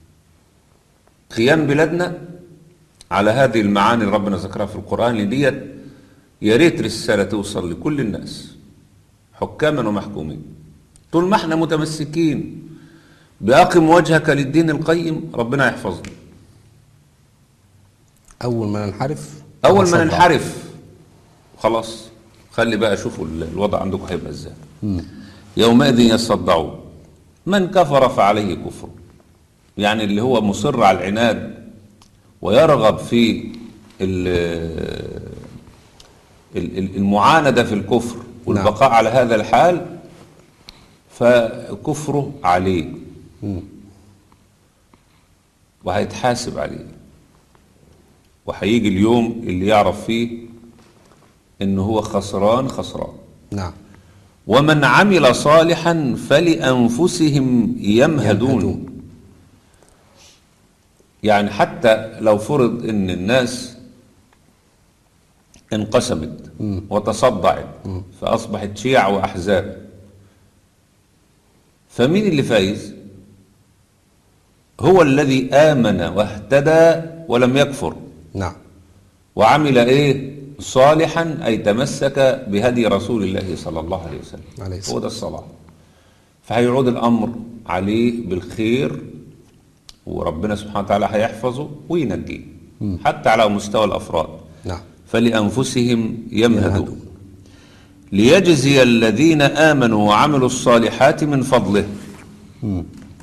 قيام بلادنا على هذه المعاني اللي ربنا ذكرها في القرآن، اللي ديت يا ريت رسالة توصل لكل الناس حكاما ومحكومين. طول ما احنا متمسكين بأقم وجهك للدين القيم ربنا يحفظنا. أول ما ننحرف أول ما نصدع. ننحرف خلاص، خلي بقى شوفوا الوضع عندكم هيبقى ازاي. يومئذ يصدعون من كفر فعليه كفر، يعني اللي هو مصر على العناد ويرغب في المعاندة في الكفر والبقاء على هذا الحال فكفره عليه وهيتحاسب عليه، وهيجي اليوم اللي يعرف فيه انه هو خسران خسران. نعم. ومن عمل صالحا فلأنفسهم يمهدون. يمهدون. يعني حتى لو فرض ان الناس انقسمت مم. وتصدعت مم. فأصبحت شيع وأحزاب، فمين اللي فايز؟ هو الذي آمن واهتدى ولم يكفر. نعم. وعمل ايه؟ صالحا، أي تمسك بهدي رسول الله صلى الله عليه وسلم. عليه الصلاة. هو ده الصلاح. فهيعود الأمر عليه بالخير، وربنا سبحانه وتعالى هيحفظه وينجيه حتى على مستوى الأفراد. نعم. فلأنفسهم يمهدون يمهدون. ليجزي الذين آمنوا وعملوا الصالحات من فضله مم.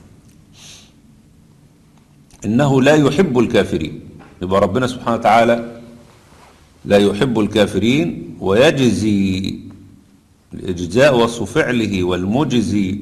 إنه لا يحب الكافرين. يبقى ربنا سبحانه وتعالى لا يحب الكافرين، ويجزي الإجزاء وصف فعله والمجزي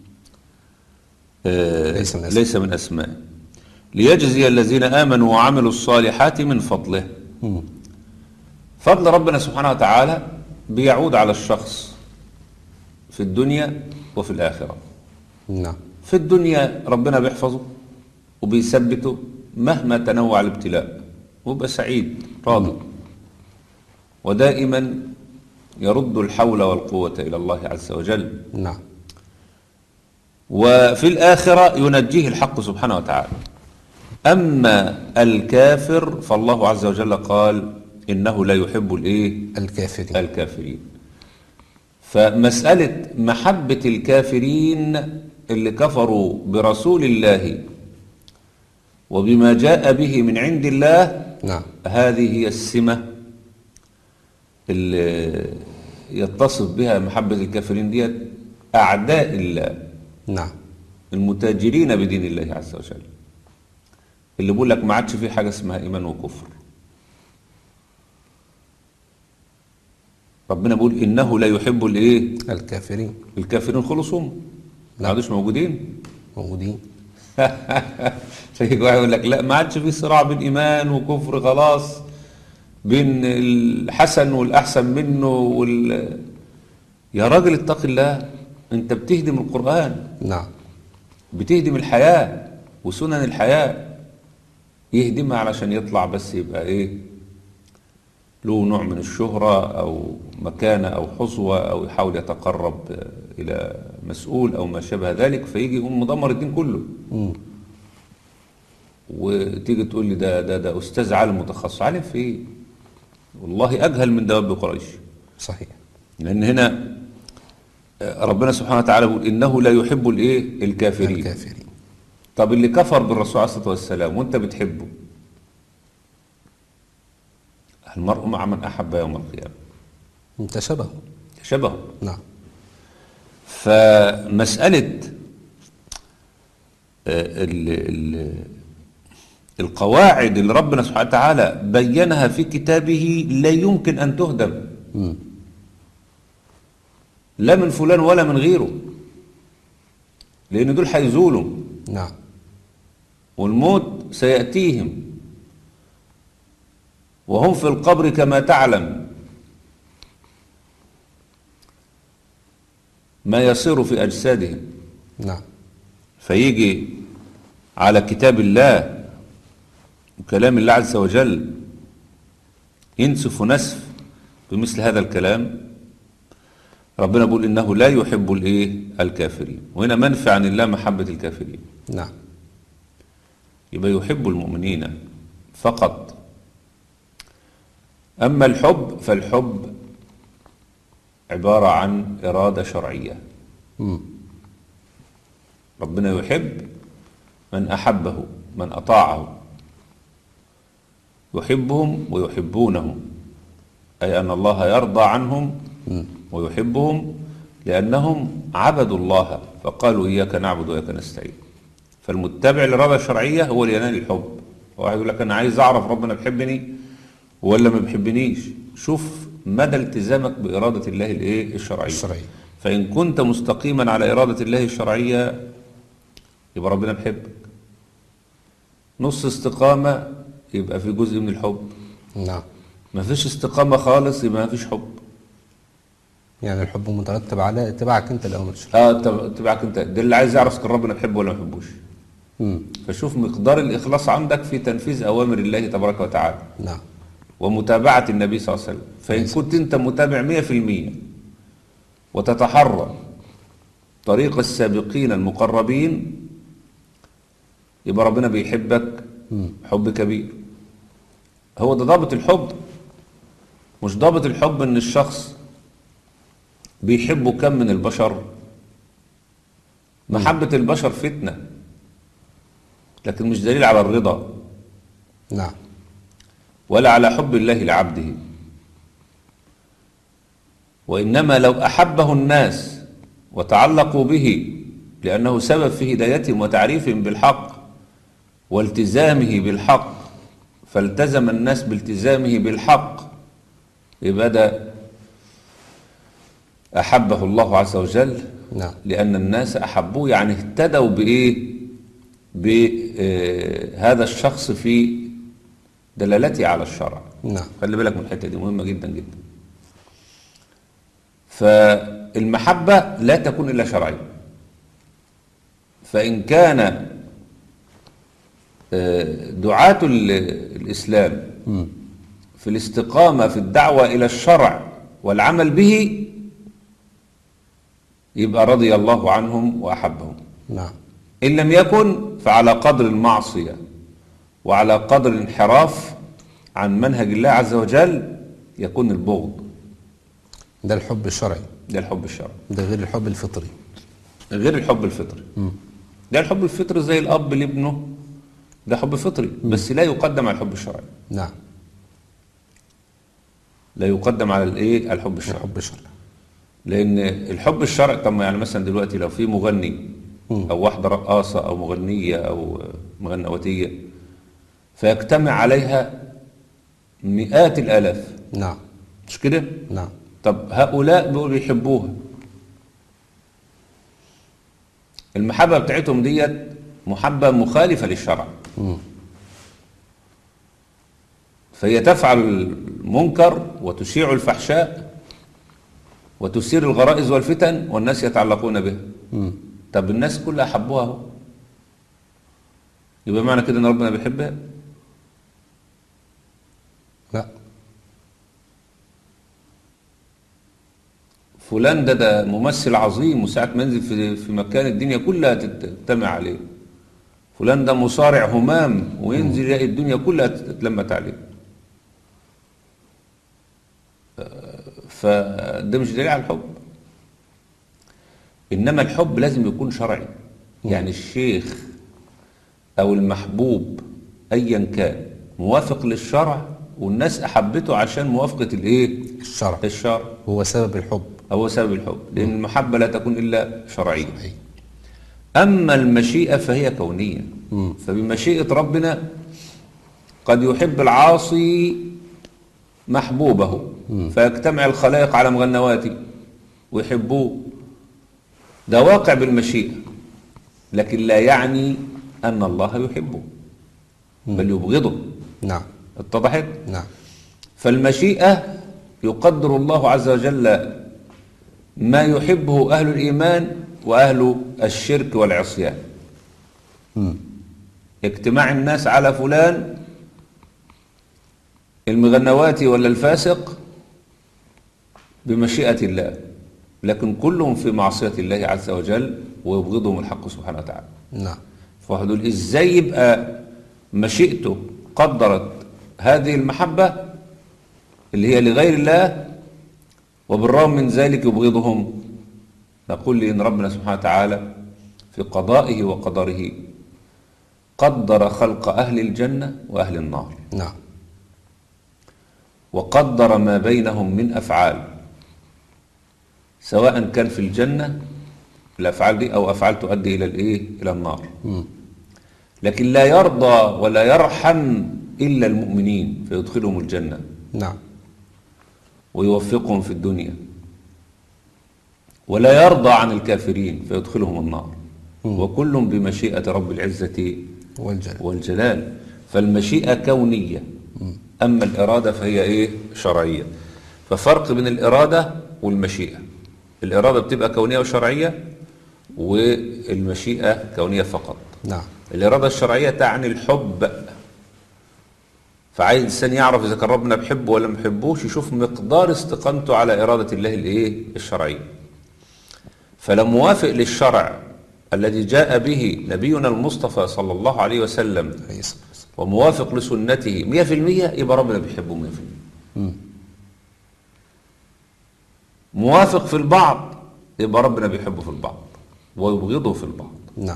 آه ليس من أسماء. ليس من أسماء. ليجزي الذين آمنوا وعملوا الصالحات من فضله. مم. فضل ربنا سبحانه وتعالى بيعود على الشخص في الدنيا وفي الآخرة. نعم. في الدنيا ربنا بيحفظه وبيثبته مهما تنوع الابتلاء، ويبقى سعيد راضي، ودائما يرد الحول والقوة إلى الله عز وجل. نعم. وفي الآخرة ينجيه الحق سبحانه وتعالى. أما الكافر فالله عز وجل قال إنه لا يحب الإيه؟ اللي كفروا برسول الله وبما جاء به من عند الله، نعم. هذه هي السمة اللي يتصف بها محبة الكافرين ديت أعداء الله، نعم. المتاجرين بدين الله عز وجل، اللي بيقول لك ما عادش في حاجة اسمها إيمان وكفر. ربنا بيقول إنه لا يحب الإيه؟ الكافرين. الكافرين خلصهم ما عادوش موجودين. موجودين. فيجي واحد يقول لك لا ما عادش في صراع بين إيمان وكفر، خلاص بين الحسن والأحسن منه وال... يا راجل اتق الله، أنت بتهدم القرآن، نعم. بتهدم الحياة وسنن الحياة، يهدمها علشان يطلع بس يبقى إيه، له نوع من الشهرة أو مكانة أو حظوة، أو يحاول يتقرب إلى مسؤول أو ما شابه ذلك، فيجي يقوم مدمر الدين كله. مم. وتيجي تقول لي ده ده ده أستاذ عالم متخصص، عالم في إيه؟ والله أجهل من دواب قريش. صحيح. لأن هنا ربنا سبحانه وتعالى يقول إنه لا يحب الإيه؟ الكافرين. الكافرين. طب اللي كفر بالرسول عليه الصلاة والسلام وأنت بتحبه، المرء مع من أحب يوم القيامة. انت شبهه. شبهه. نعم. فمسألة ال ال القواعد اللي ربنا سبحانه وتعالى بينها في كتابه لا يمكن أن تهدم، مم. لا من فلان ولا من غيره، لأن دول هيزولوا. نعم. والموت سيأتيهم وهم في القبر كما تعلم ما يصير في أجسادهم. نعم. فيجي على كتاب الله وكلام الله عز وجل ينسف نسف بمثل هذا الكلام. ربنا بيقول إنه لا يحب الإيه؟ الكافرين. وهنا منفي عن الله محبة الكافرين. نعم. يبقى يحب المؤمنين فقط. أما الحب فالحب عبارة عن إرادة شرعية. مم. ربنا يحب من أحبه، من أطاعه، يحبهم ويحبونه، أي أن الله يرضى عنهم ويحبهم لأنهم عبدوا الله فقالوا إياك نعبد وإياك نستعين. فالمتبع للإرادة الشرعية هو اللي ينال الحب. واحد يقول لك أنا عايز أعرف ربنا بيحبني ولا ما بيحبنيش، شوف مدى التزامك بإرادة الله الإيه؟ الشرعية. الشرعية. فإن كنت مستقيما على إرادة الله الشرعية يبقى ربنا بيحبك. نص استقامة يبقى في جزء من الحب. نعم. ما فيش استقامة خالص يبقى ما فيش حب. يعني الحب مترتب على اتباعك انت لأوامر الشرع. اه اتباعك انت، ده اللي عايز يعرف كان ربنا بيحبه ولا ما بيحبوش. مم. فشوف مقدار الإخلاص عندك في تنفيذ أوامر الله تبارك وتعالى. نعم. ومتابعة النبي صلى الله عليه وسلم. فإن كنت أنت متابع مية في المية وتتحرى طريق السابقين المقربين يبقى ربنا بيحبك حب كبير. هو ده ضابط الحب. مش ضابط الحب ان الشخص بيحبه كم من البشر. محبة البشر فتنة لكن مش دليل على الرضا. نعم. ولا على حب الله لعبده. وإنما لو أحبه الناس وتعلقوا به لأنه سبب في هدايتهم وتعريفهم بالحق والتزامه بالحق، فالتزم الناس بالتزامه بالحق، يبقى ده أحبه الله عز وجل. نعم. لأن الناس أحبوه، يعني اهتدوا بإيه؟ بهذا الشخص في دلالته على الشرع. نعم. خلي بالك من الحتة دي مهمة جدا جدا. فالمحبة لا تكون إلا شرعية. فإن كان دعاة الإسلام في الاستقامة في الدعوة إلى الشرع والعمل به يبقى رضي الله عنهم وأحبهم. نعم. إن لم يكن فعلى قدر المعصية وعلى قدر الانحراف عن منهج الله عز وجل يكون البغض. ده الحب الشرعي. ده الحب الشرعي. ده غير الحب الفطري. غير الحب الفطري. ده الحب الفطري زي الأب لابنه، ده حب فطري بس لا يقدم على الحب الشرعي. نعم. لا يقدم على الايه الحب الشرعي. الحب الشرعي. لأن الحب الشرعي، طب يعني مثلا دلوقتي لو في مغني أو واحدة رقاصة أو مغنية أو مغنوتية فيجتمع عليها مئات الآلاف، نعم. مش كده؟ نعم. طب هؤلاء بيقولوا يحبوها، المحبة بتاعتهم ديت محبة مخالفة للشرع، مم. فهي تفعل المنكر وتشيع الفحشاء وتثير الغرائز والفتن والناس يتعلقون بها. مم. طب الناس كلها حبوها اهو، يبقى معنى كده ان ربنا بيحبها؟ لا. فلان ده ده ممثل عظيم، وساعة ما ينزل في في مكان الدنيا كلها تجتمع عليه. فلان ده مصارع همام، وينزل يلاقي الدنيا كلها تتلمت عليه. فده مش دليل على الحب. إنما الحب لازم يكون شرعي. يعني الشيخ أو المحبوب أيا كان موافق للشرع، والناس أحبته عشان موافقة الإيه؟ الشرع. الشرع هو سبب الحب. هو سبب الحب، لأن المحبة لا تكون إلا شرعية. صحيح. أما المشيئة فهي كونية. مم. فبمشيئة ربنا قد يحب العاصي محبوبه فيجتمع الخلائق على مغنواته ويحبوه، ده واقع بالمشيئة، لكن لا يعني أن الله يحبه بل يبغضه. نعم. اتضحت؟ نعم. فالمشيئة يقدر الله عز وجل ما يحبه أهل الإيمان وأهل الشرك والعصيان. مم. اجتماع الناس على فلان المغنواتي ولا الفاسق بمشيئة الله، لكن كلهم في معصية الله عز وجل ويبغضهم الحق سبحانه وتعالى. نعم. فهدول ازاي يبقى مشيئته قدرت هذه المحبة اللي هي لغير الله وبالرغم من ذلك يبغضهم؟ نقول لأن ربنا سبحانه وتعالى في قضائه وقدره قدر خلق أهل الجنة وأهل النار. نعم. وقدر ما بينهم من أفعال، سواء كان في الجنة الأفعال دي أو أفعال تؤدي إلى الإيه؟ إلى النار. مم. لكن لا يرضى ولا يرحم إلا المؤمنين فيدخلهم الجنة. نعم. ويوفقهم في الدنيا، ولا يرضى عن الكافرين فيدخلهم النار. مم. وكل بمشيئة رب العزة والجلال. والجلال. فالمشيئة كونية، أما الإرادة فهي إيه؟ شرعية. ففرق بين الإرادة والمشيئة، الإرادة بتبقى كونية وشرعية، والمشيئة كونية فقط. نعم. الإرادة الشرعية تعني الحب، فعايز الإنسان يعرف إذا كان ربنا بحبه ولا ما بحبوش يشوف مقدار استقامته على إرادة الله الإيه؟ الشرعية. فلو موافق للشرع الذي جاء به نبينا المصطفى صلى الله عليه وسلم وموافق لسنته مية في المية يبقى ربنا بيحبه مية في المية. موافق في البعض يبقى ربنا بيحبه في البعض ويبغضه في البعض. نعم.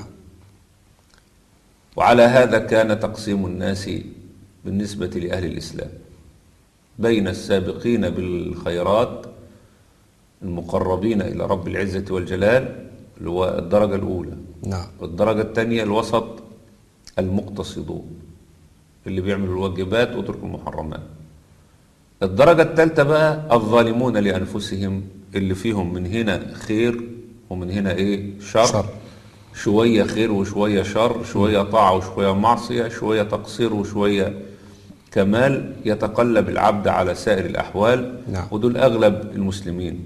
وعلى هذا كان تقسيم الناس بالنسبة لأهل الإسلام بين السابقين بالخيرات المقربين إلى رب العزة والجلال اللي هو الدرجة الأولى. نعم. والدرجة الثانية الوسط المقتصدون اللي بيعملوا الواجبات ويتركوا المحرمات. الدرجة الثالثة بقى الظالمون لأنفسهم اللي فيهم من هنا خير ومن هنا إيه؟ شر, شر. شوية خير وشوية شر، شوية طاعة وشوية معصية، شوية تقصير وشوية كمال، يتقلب العبد على سائر الأحوال. نعم. ودول أغلب المسلمين.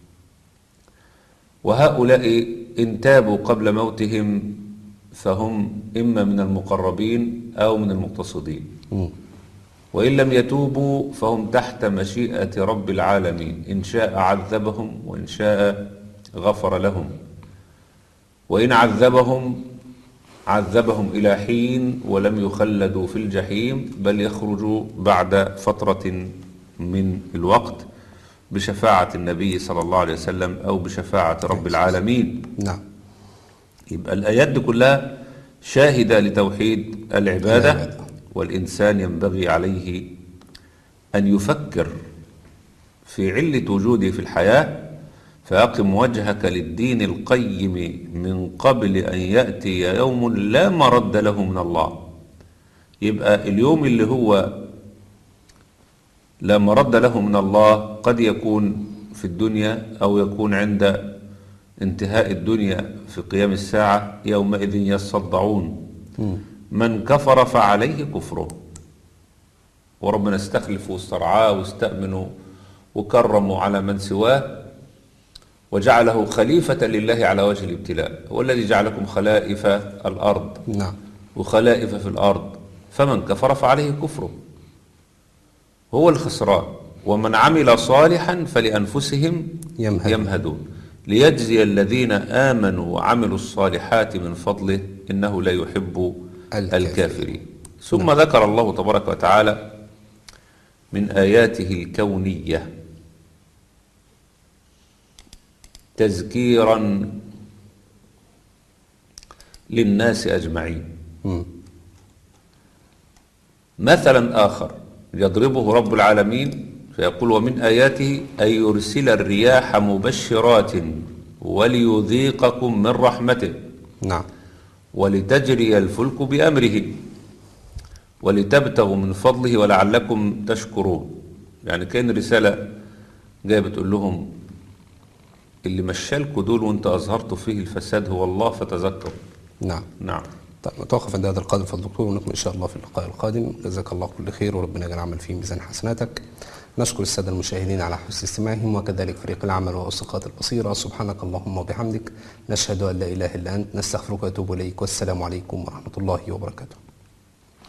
وهؤلاء إن تابوا قبل موتهم فهم إما من المقربين أو من المقتصدين. م. وإن لم يتوبوا فهم تحت مشيئة رب العالمين، إن شاء عذبهم وإن شاء غفر لهم. وإن عذبهم عذبهم إلى حين ولم يخلدوا في الجحيم، بل يخرجوا بعد فترة من الوقت بشفاعة النبي صلى الله عليه وسلم أو بشفاعة رب العالمين. نعم. يبقى الآيات دي كلها شاهدة لتوحيد العبادة، العبادة. والإنسان ينبغي عليه أن يفكر في علة وجوده في الحياة، فأقم وجهك للدين القيم من قبل أن يأتي يوم لا مرد له من الله. يبقى اليوم اللي هو لا مرد له من الله قد يكون في الدنيا أو يكون عند انتهاء الدنيا في قيام الساعة، يومئذ يصدعون من كفر فعليه كفره. وربنا استخلف واسترعاه واستأمنه وكرمه على من سواه وجعله خليفة لله على وجه الابتلاء. هو الذي جعلكم خلائف الأرض نعم. وخلائف في الأرض، فمن كفر فعليه كفره، هو الخسران. ومن عمل صالحا فلأنفسهم يمهدون. يمهدون ليجزي الذين آمنوا وعملوا الصالحات من فضله إنه لا يحب الكافرين. الكافرين. ثم ذكر الله تبارك وتعالى من آياته الكونية تذكيرا للناس أجمعين. مم. مثلا آخر يضربه رب العالمين فيقول ومن آياته أن يرسل الرياح مبشرات وليذيقكم من رحمته نعم. ولتجري الفلك بأمره ولتبتغوا من فضله ولعلكم تشكرون. يعني كان رسالة جاية بتقول لهم اللي مشالكوا دول وانت أظهرتوا فيه الفساد هو الله فتذكروا. نعم. نعم. طيب نتوقف عند هذا القدر فالدكتور، ونكمل إن شاء الله في اللقاء القادم. جزاك الله كل خير وربنا يجعل العمل فيه ميزان حسناتك. نشكر السادة المشاهدين على حسن استماعهم وكذلك فريق العمل وأسقاط البصيرة. سبحانك اللهم وبحمدك نشهد أن لا إله إلا أنت نستغفرك ونتوب إليك، والسلام عليكم ورحمة الله وبركاته.